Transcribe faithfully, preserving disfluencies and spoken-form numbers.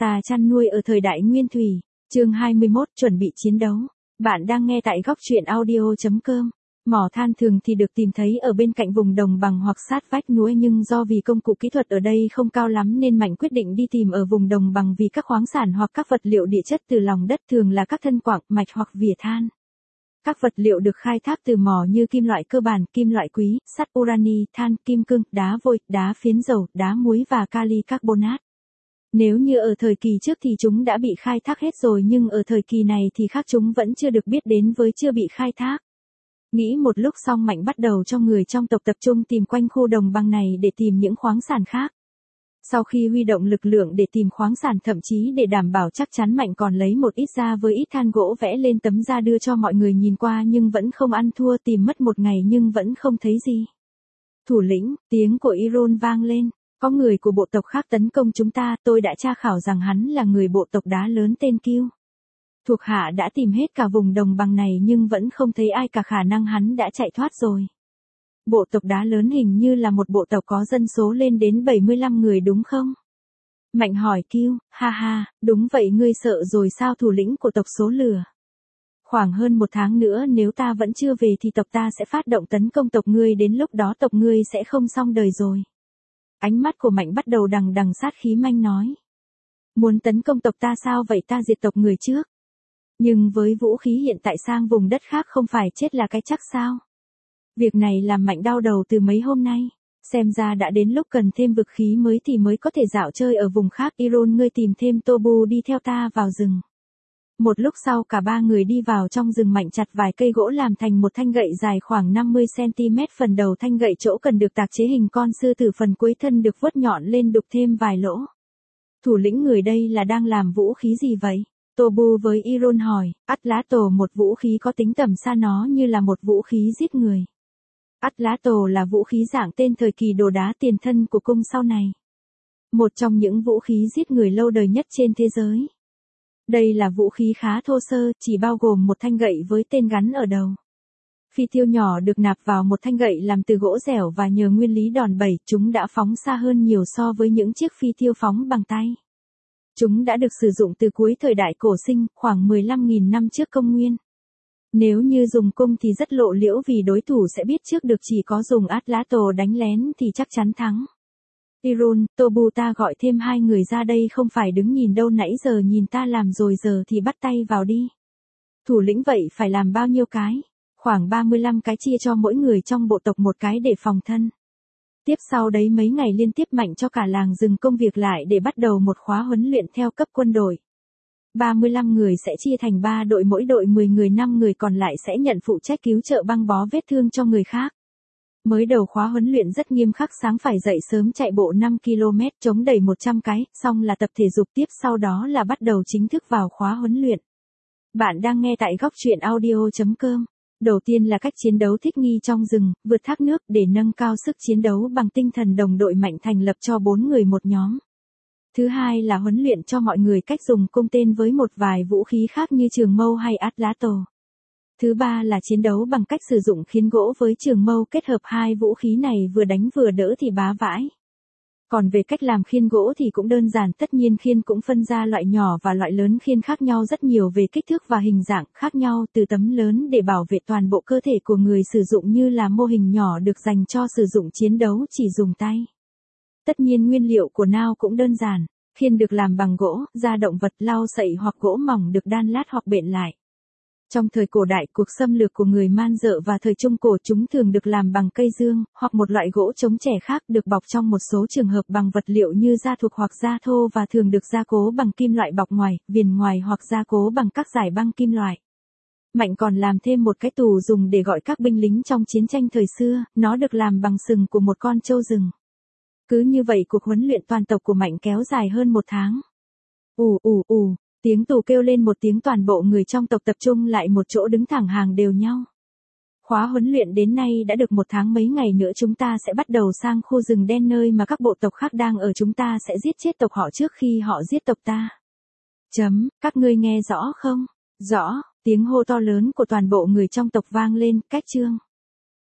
Ta chăn nuôi ở thời đại Nguyên Thủy, chương hai mươi mốt, chuẩn bị chiến đấu. Bạn đang nghe tại góc truyện audio chấm com. Mỏ than thường thì được tìm thấy ở bên cạnh vùng đồng bằng hoặc sát vách núi, nhưng do vì công cụ kỹ thuật ở đây không cao lắm nên Mạnh quyết định đi tìm ở vùng đồng bằng vì các khoáng sản hoặc các vật liệu địa chất từ lòng đất, thường là các thân quặng, mạch hoặc vỉa than. Các vật liệu được khai thác từ mỏ như kim loại cơ bản, kim loại quý, sắt urani, than, kim cương, đá vôi, đá phiến dầu, đá muối và kali carbonat. Nếu như ở thời kỳ trước thì chúng đã bị khai thác hết rồi, nhưng ở thời kỳ này thì khác, chúng vẫn chưa được biết đến với chưa bị khai thác. Nghĩ một lúc xong, Mạnh bắt đầu cho người trong tộc tập trung tìm quanh khu đồng bằng này để tìm những khoáng sản khác. Sau khi huy động lực lượng để tìm khoáng sản, thậm chí để đảm bảo chắc chắn, Mạnh còn lấy một ít da với ít than gỗ vẽ lên tấm da đưa cho mọi người nhìn qua, nhưng vẫn không ăn thua, tìm mất một ngày nhưng vẫn không thấy gì. Thủ lĩnh, tiếng của Iron vang lên. Có người của bộ tộc khác tấn công chúng ta, tôi đã tra khảo rằng hắn là người bộ tộc đá lớn tên Kiêu. Thuộc hạ đã tìm hết cả vùng đồng bằng này nhưng vẫn không thấy ai cả, khả năng hắn đã chạy thoát rồi. Bộ tộc đá lớn hình như là một bộ tộc có dân số lên đến bảy mươi lăm người đúng không? Mạnh hỏi Kiêu. Ha ha, đúng vậy, ngươi sợ rồi sao, thủ lĩnh của tộc số lửa? Khoảng hơn một tháng nữa nếu ta vẫn chưa về thì tộc ta sẽ phát động tấn công tộc ngươi, đến lúc đó tộc ngươi sẽ không xong đời rồi. Ánh mắt của Mạnh bắt đầu đằng đằng sát khí, manh nói. Muốn tấn công tộc ta sao, vậy ta diệt tộc người trước. Nhưng với vũ khí hiện tại sang vùng đất khác không phải chết là cái chắc sao? Việc này làm Mạnh đau đầu từ mấy hôm nay. Xem ra đã đến lúc cần thêm vực khí mới thì mới có thể dạo chơi ở vùng khác. Iron, ngươi tìm thêm Tobu đi theo ta vào rừng. Một lúc sau cả ba người đi vào trong rừng. Mạnh chặt vài cây gỗ làm thành một thanh gậy dài khoảng năm mươi xăng-ti-mét. Phần đầu thanh gậy chỗ cần được tạc chế hình con sư tử, phần cuối thân được vuốt nhọn lên đục thêm vài lỗ. Thủ lĩnh, người đây là đang làm vũ khí gì vậy? Tobu với Iron hỏi. Atlato, một vũ khí có tính tầm xa, nó như là một vũ khí giết người. Atlato là vũ khí dạng tên thời kỳ đồ đá tiền thân của cung sau này. Một trong những vũ khí giết người lâu đời nhất trên thế giới. Đây là vũ khí khá thô sơ, chỉ bao gồm một thanh gậy với tên gắn ở đầu. Phi tiêu nhỏ được nạp vào một thanh gậy làm từ gỗ dẻo và nhờ nguyên lý đòn bẩy, chúng đã phóng xa hơn nhiều so với những chiếc phi tiêu phóng bằng tay. Chúng đã được sử dụng từ cuối thời đại cổ sinh, khoảng mười lăm nghìn năm trước công nguyên. Nếu như dùng cung thì rất lộ liễu vì đối thủ sẽ biết trước được, chỉ có dùng Atlato đánh lén thì chắc chắn thắng. Iron, Tobu, ta gọi thêm hai người ra đây, không phải đứng nhìn đâu, nãy giờ nhìn ta làm rồi, giờ thì bắt tay vào đi. Thủ lĩnh, vậy phải làm bao nhiêu cái? Khoảng ba mươi lăm cái, chia cho mỗi người trong bộ tộc một cái để phòng thân. Tiếp sau đấy mấy ngày liên tiếp, Mạnh cho cả làng dừng công việc lại để bắt đầu một khóa huấn luyện theo cấp quân đội. ba mươi lăm người sẽ chia thành ba đội, mỗi đội mười người, năm người còn lại sẽ nhận phụ trách cứu trợ, băng bó vết thương cho người khác. Mới đầu khóa huấn luyện rất nghiêm khắc, sáng phải dậy sớm chạy bộ năm ki lô mét, chống đẩy một trăm cái, xong là tập thể dục tiếp, sau đó là bắt đầu chính thức vào khóa huấn luyện. Bạn đang nghe tại góc truyện audio chấm com. Đầu tiên là cách chiến đấu thích nghi trong rừng, vượt thác nước để nâng cao sức chiến đấu bằng tinh thần đồng đội. Mạnh thành lập cho bốn người một nhóm. Thứ hai là huấn luyện cho mọi người cách dùng cung tên với một vài vũ khí khác như trường mâu hay Atlato. Thứ ba là chiến đấu bằng cách sử dụng khiên gỗ với trường mâu, kết hợp hai vũ khí này vừa đánh vừa đỡ thì bá vãi. Còn về cách làm khiên gỗ thì cũng đơn giản, tất nhiên khiên cũng phân ra loại nhỏ và loại lớn, khiên khác nhau rất nhiều về kích thước và hình dạng khác nhau, từ tấm lớn để bảo vệ toàn bộ cơ thể của người sử dụng như là mô hình nhỏ được dành cho sử dụng chiến đấu chỉ dùng tay. Tất nhiên nguyên liệu của nao cũng đơn giản, khiên được làm bằng gỗ, da động vật, lau sậy hoặc gỗ mỏng được đan lát hoặc bện lại. Trong thời cổ đại, cuộc xâm lược của người Man Dợ và thời Trung Cổ, chúng thường được làm bằng cây dương, hoặc một loại gỗ chống trẻ khác, được bọc trong một số trường hợp bằng vật liệu như da thuộc hoặc da thô, và thường được gia cố bằng kim loại bọc ngoài, viền ngoài hoặc gia cố bằng các dải băng kim loại. Mạnh còn làm thêm một cái tù dùng để gọi các binh lính trong chiến tranh thời xưa, nó được làm bằng sừng của một con trâu rừng. Cứ như vậy cuộc huấn luyện toàn tộc của Mạnh kéo dài hơn một tháng. Ù ù ù. Tiếng tù kêu lên một tiếng, toàn bộ người trong tộc tập trung lại một chỗ, đứng thẳng hàng đều nhau. Khóa huấn luyện đến nay đã được một tháng, mấy ngày nữa chúng ta sẽ bắt đầu sang khu rừng đen nơi mà các bộ tộc khác đang ở, chúng ta sẽ giết chết tộc họ trước khi họ giết tộc ta. Chấm, các ngươi nghe rõ không? Rõ, tiếng hô to lớn của toàn bộ người trong tộc vang lên, cách chương.